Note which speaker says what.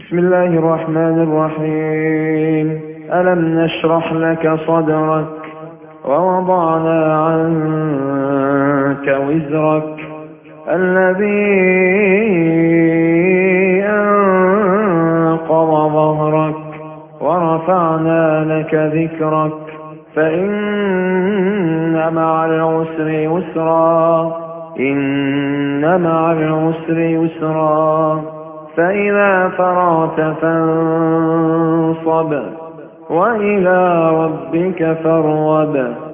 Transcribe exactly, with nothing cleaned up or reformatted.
Speaker 1: بسم الله الرحمن الرحيم. ألم نشرح لك صدرك ووضعنا عنك وزرك الذي أنقض ظهرك ورفعنا لك ذكرك فإن مع العسر يسرا إن مع العسر يسرا فإذا فرغت فانصب وإلى ربك فارغب.